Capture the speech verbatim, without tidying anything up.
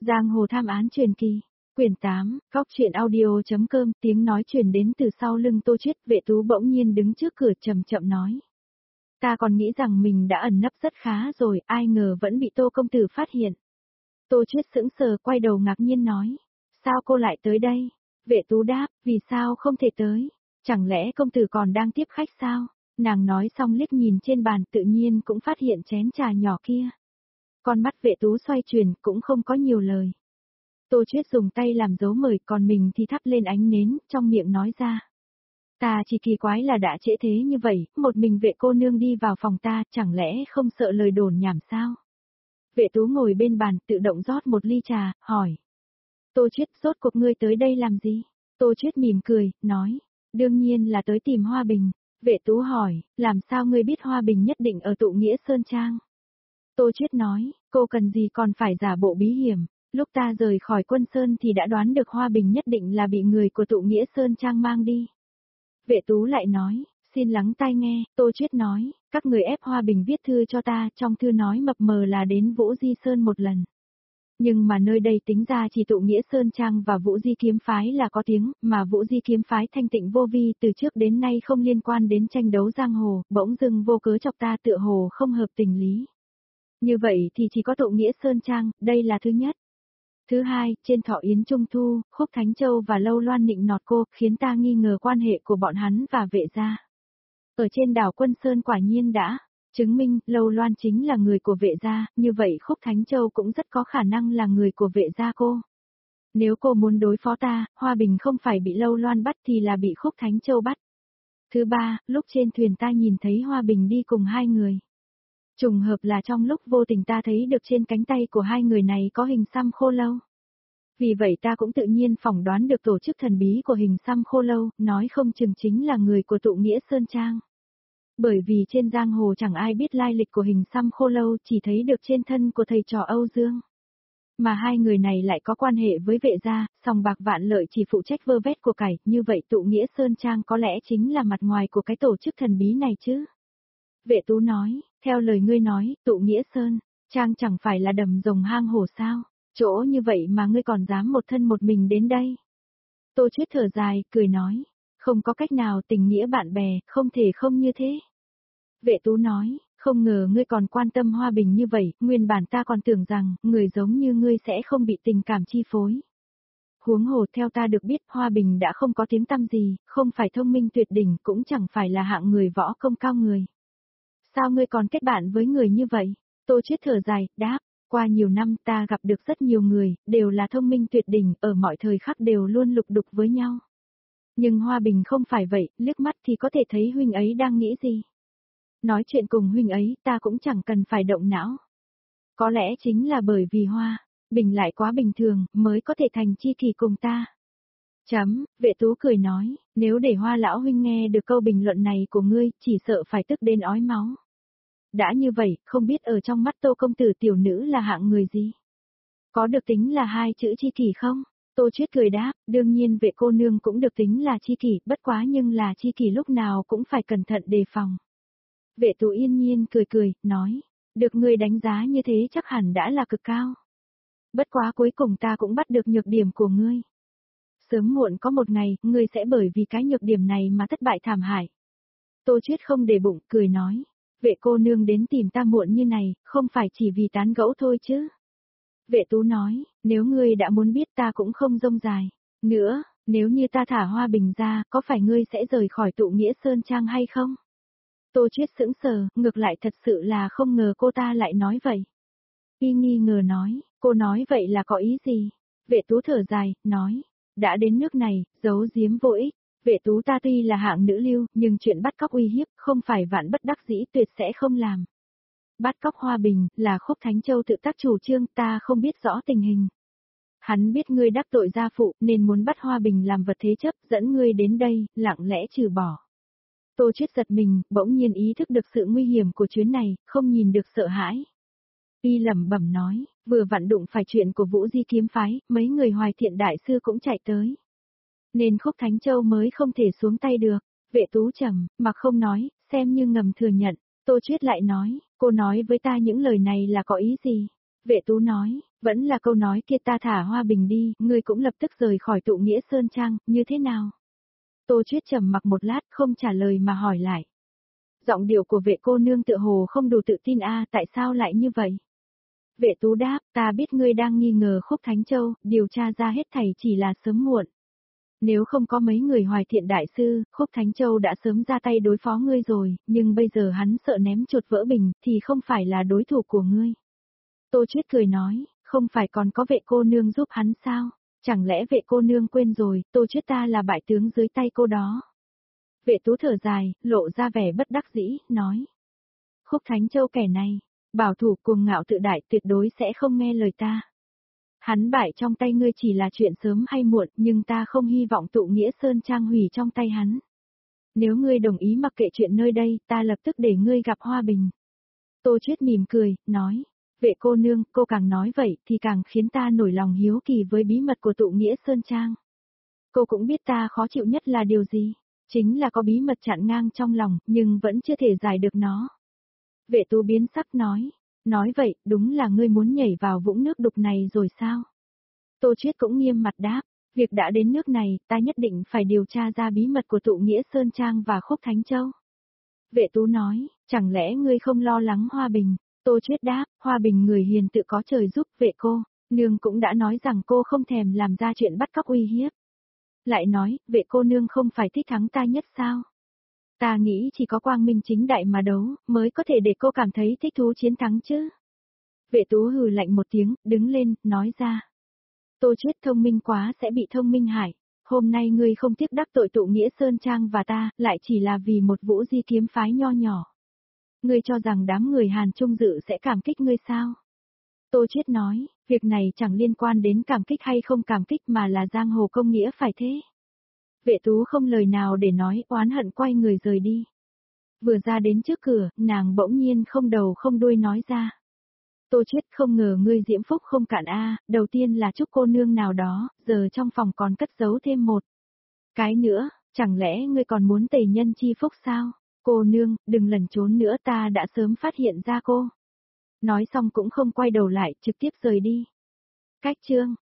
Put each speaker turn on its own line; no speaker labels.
Giang hồ tham án truyền kỳ. Quyển tám, góc truyện audio.com, tiếng nói truyền đến từ sau lưng Tô Chiết, Vệ Tú bỗng nhiên đứng trước cửa chậm chậm nói. Ta còn nghĩ rằng mình đã ẩn nấp rất khá rồi, ai ngờ vẫn bị Tô công tử phát hiện. Tô Chiết sững sờ quay đầu ngạc nhiên nói. Sao cô lại tới đây? Vệ Tú đáp, vì sao không thể tới? Chẳng lẽ công tử còn đang tiếp khách sao? Nàng nói xong liếc nhìn trên bàn tự nhiên cũng phát hiện chén trà nhỏ kia. Con mắt Vệ Tú xoay chuyển cũng không có nhiều lời. Tô Chiết dùng tay làm dấu mời còn mình thì thắp lên ánh nến, trong miệng nói ra. Ta chỉ kỳ quái là đã trễ thế như vậy, một mình Vệ cô nương đi vào phòng ta, chẳng lẽ không sợ lời đồn nhảm sao? Vệ Tú ngồi bên bàn tự động rót một ly trà, hỏi. Tô Chiết, rốt cuộc ngươi tới đây làm gì? Tô Chiết mỉm cười, nói. Đương nhiên là tới tìm Hoa Bình. Vệ Tú hỏi, làm sao ngươi biết Hoa Bình nhất định ở tụ nghĩa Sơn Trang? Tô Chiết nói, cô cần gì còn phải giả bộ bí hiểm. Lúc ta rời khỏi quân Sơn thì đã đoán được Hoa Bình nhất định là bị người của tụ nghĩa Sơn Trang mang đi. Vệ Tú lại nói, xin lắng tai nghe, Tô Chiết nói, các người ép Hoa Bình viết thư cho ta, trong thư nói mập mờ là đến Vũ Di Sơn một lần. Nhưng mà nơi đây tính ra chỉ tụ nghĩa Sơn Trang và Vũ Di kiếm phái là có tiếng, mà Vũ Di kiếm phái thanh tịnh vô vi từ trước đến nay không liên quan đến tranh đấu giang hồ, bỗng dưng vô cớ chọc ta tựa hồ không hợp tình lý. Như vậy thì chỉ có tụ nghĩa Sơn Trang, đây là thứ nhất. Thứ hai, trên thọ yến Trung Thu, Khúc Thánh Châu và Lâu Loan nịnh nọt cô, khiến ta nghi ngờ quan hệ của bọn hắn và Vệ gia. Ở trên đảo Quân Sơn quả nhiên đã chứng minh Lâu Loan chính là người của Vệ gia, như vậy Khúc Thánh Châu cũng rất có khả năng là người của Vệ gia cô. Nếu cô muốn đối phó ta, Hoa Bình không phải bị Lâu Loan bắt thì là bị Khúc Thánh Châu bắt. Thứ ba, lúc trên thuyền ta nhìn thấy Hoa Bình đi cùng hai người. Trùng hợp là trong lúc vô tình ta thấy được trên cánh tay của hai người này có hình xăm khô lâu. Vì vậy ta cũng tự nhiên phỏng đoán được tổ chức thần bí của hình xăm khô lâu, nói không chừng chính là người của tụ nghĩa Sơn Trang. Bởi vì trên giang hồ chẳng ai biết lai lịch của hình xăm khô lâu, chỉ thấy được trên thân của thầy trò Âu Dương. Mà hai người này lại có quan hệ với Vệ gia, sòng bạc Vạn Lợi chỉ phụ trách vơ vét của cải, như vậy tụ nghĩa Sơn Trang có lẽ chính là mặt ngoài của cái tổ chức thần bí này chứ. Vệ Tú nói, theo lời ngươi nói, tụ nghĩa Sơn Trang chẳng phải là đầm rồng hang hổ sao, chỗ như vậy mà ngươi còn dám một thân một mình đến đây. Tô Chiết thở dài, cười nói, không có cách nào, tình nghĩa bạn bè, không thể không như thế. Vệ Tú nói, không ngờ ngươi còn quan tâm Hoa Bình như vậy, nguyên bản ta còn tưởng rằng, người giống như ngươi sẽ không bị tình cảm chi phối. Huống hồ theo ta được biết Hoa Bình đã không có tiếng tăm gì, không phải thông minh tuyệt đỉnh, cũng chẳng phải là hạng người võ công cao người. Sao ngươi còn kết bạn với người như vậy? Tô Chiết thở dài, đáp, qua nhiều năm ta gặp được rất nhiều người, đều là thông minh tuyệt đỉnh, ở mọi thời khắc đều luôn lục đục với nhau. Nhưng Hoa Bình không phải vậy, liếc mắt thì có thể thấy huynh ấy đang nghĩ gì. Nói chuyện cùng huynh ấy, ta cũng chẳng cần phải động não. Có lẽ chính là bởi vì Hoa Bình lại quá bình thường, mới có thể thành chi kỷ cùng ta. Chấm, Vệ Tú cười nói, nếu để Hoa lão huynh nghe được câu bình luận này của ngươi, chỉ sợ phải tức đến ói máu. Đã như vậy, không biết ở trong mắt Tô công tử tiểu nữ là hạng người gì? Có được tính là hai chữ chi kỷ không? Tô Chiết cười đáp, đương nhiên Vệ cô nương cũng được tính là chi kỷ, bất quá nhưng là chi kỷ lúc nào cũng phải cẩn thận đề phòng. Vệ Tú yên nhiên cười cười, nói, được ngươi đánh giá như thế chắc hẳn đã là cực cao. Bất quá cuối cùng ta cũng bắt được nhược điểm của ngươi. Sớm muộn có một ngày, ngươi sẽ bởi vì cái nhược điểm này mà thất bại thảm hại. Tô Chiết không để bụng, cười nói, Vệ cô nương đến tìm ta muộn như này, không phải chỉ vì tán gẫu thôi chứ. Vệ Tú nói, nếu ngươi đã muốn biết ta cũng không rông dài. Nữa, nếu như ta thả Hoa Bình ra, có phải ngươi sẽ rời khỏi tụ nghĩa Sơn Trang hay không? Tô Chiết sững sờ, ngược lại thật sự là không ngờ cô ta lại nói vậy. Y nghi ngờ nói, cô nói vậy là có ý gì? Vệ Tú thở dài, nói, đã đến nước này, giấu giếm vô ích. Vệ Tú ta tuy là hạng nữ lưu, nhưng chuyện bắt cóc uy hiếp, không phải vạn bất đắc dĩ tuyệt sẽ không làm. Bắt cóc Hoa Bình, là Khúc Thánh Châu tự tác chủ trương, ta không biết rõ tình hình. Hắn biết ngươi đắc tội gia phụ, nên muốn bắt Hoa Bình làm vật thế chấp, dẫn ngươi đến đây, lặng lẽ trừ bỏ. Tô Chiết giật mình, bỗng nhiên ý thức được sự nguy hiểm của chuyến này, không nhìn được sợ hãi. Y lẩm bẩm nói, vừa vặn đụng phải chuyện của Vũ Di kiếm phái, mấy người Hoài Thiện đại sư cũng chạy tới. Nên Khúc Thánh Châu mới không thể xuống tay được. Vệ Tú trầm, mà không nói, xem như ngầm thừa nhận. Tô Chiết lại nói, cô nói với ta những lời này là có ý gì? Vệ Tú nói, vẫn là câu nói kia ta thả Hoa Bình đi, ngươi cũng lập tức rời khỏi tụ nghĩa Sơn Trang, như thế nào? Tô Chuyết trầm mặc một lát không trả lời mà hỏi lại. Giọng điệu của vệ cô nương tựa hồ không đủ tự tin a, tại sao lại như vậy? Vệ Tú đáp, ta biết ngươi đang nghi ngờ Khúc Thánh Châu, điều tra ra hết thảy chỉ là sớm muộn. Nếu không có mấy người Hoài Thiện đại sư, Khúc Thánh Châu đã sớm ra tay đối phó ngươi rồi, nhưng bây giờ hắn sợ ném chuột vỡ bình, thì không phải là đối thủ của ngươi. Tô Chuyết cười nói, không phải còn có vệ cô nương giúp hắn sao? Chẳng lẽ vệ cô nương quên rồi, Tô Chuyết ta là bại tướng dưới tay cô đó. Vệ Tú thở dài, lộ ra vẻ bất đắc dĩ, nói. Khúc Thánh Châu kẻ này, bảo thủ cuồng ngạo tự đại tuyệt đối sẽ không nghe lời ta. Hắn bại trong tay ngươi chỉ là chuyện sớm hay muộn, nhưng ta không hy vọng tụ nghĩa Sơn Trang hủy trong tay hắn. Nếu ngươi đồng ý mặc kệ chuyện nơi đây, ta lập tức để ngươi gặp Hoa Bình. Tô Chuyết mỉm cười, nói. Vệ cô nương, cô càng nói vậy thì càng khiến ta nổi lòng hiếu kỳ với bí mật của tụ nghĩa Sơn Trang. Cô cũng biết ta khó chịu nhất là điều gì? Chính là có bí mật chặn ngang trong lòng, nhưng vẫn chưa thể giải được nó. Vệ Tú biến sắc nói. Nói vậy, đúng là ngươi muốn nhảy vào vũng nước đục này rồi sao? Tô Chuyết cũng nghiêm mặt đáp. Việc đã đến nước này, ta nhất định phải điều tra ra bí mật của tụ nghĩa Sơn Trang và Khúc Thánh Châu. Vệ Tú nói, chẳng lẽ ngươi không lo lắng Hoa Bình? Tô Chuyết đáp, Hoa Bình người hiền tự có trời giúp, vệ cô, nương cũng đã nói rằng cô không thèm làm ra chuyện bắt cóc uy hiếp. Lại nói, vệ cô nương không phải thích thắng ta nhất sao? Ta nghĩ chỉ có quang minh chính đại mà đấu, mới có thể để cô cảm thấy thích thú chiến thắng chứ. Vệ Tú hừ lạnh một tiếng, đứng lên, nói ra. Tô Chuyết thông minh quá sẽ bị thông minh hại. Hôm nay ngươi không tiếc đắc tội tụ nghĩa Sơn Trang và ta, lại chỉ là vì một Vũ Di kiếm phái nho nhỏ. Ngươi cho rằng đám người Hàn Trung Dự sẽ cảm kích ngươi sao? Tô Chuyết nói, việc này chẳng liên quan đến cảm kích hay không cảm kích mà là giang hồ công nghĩa phải thế. Vệ Tú không lời nào để nói, oán hận quay người rời đi. Vừa ra đến trước cửa, nàng bỗng nhiên không đầu không đuôi nói ra. Tô Chuyết không ngờ ngươi diễm phúc không cạn a, đầu tiên là chúc cô nương nào đó, giờ trong phòng còn cất giấu thêm một. Cái nữa, chẳng lẽ ngươi còn muốn tề nhân chi phúc sao? Cô nương, đừng lẩn trốn nữa, ta đã sớm phát hiện ra cô. Nói xong cũng không quay đầu lại, trực tiếp rời đi. Cách chương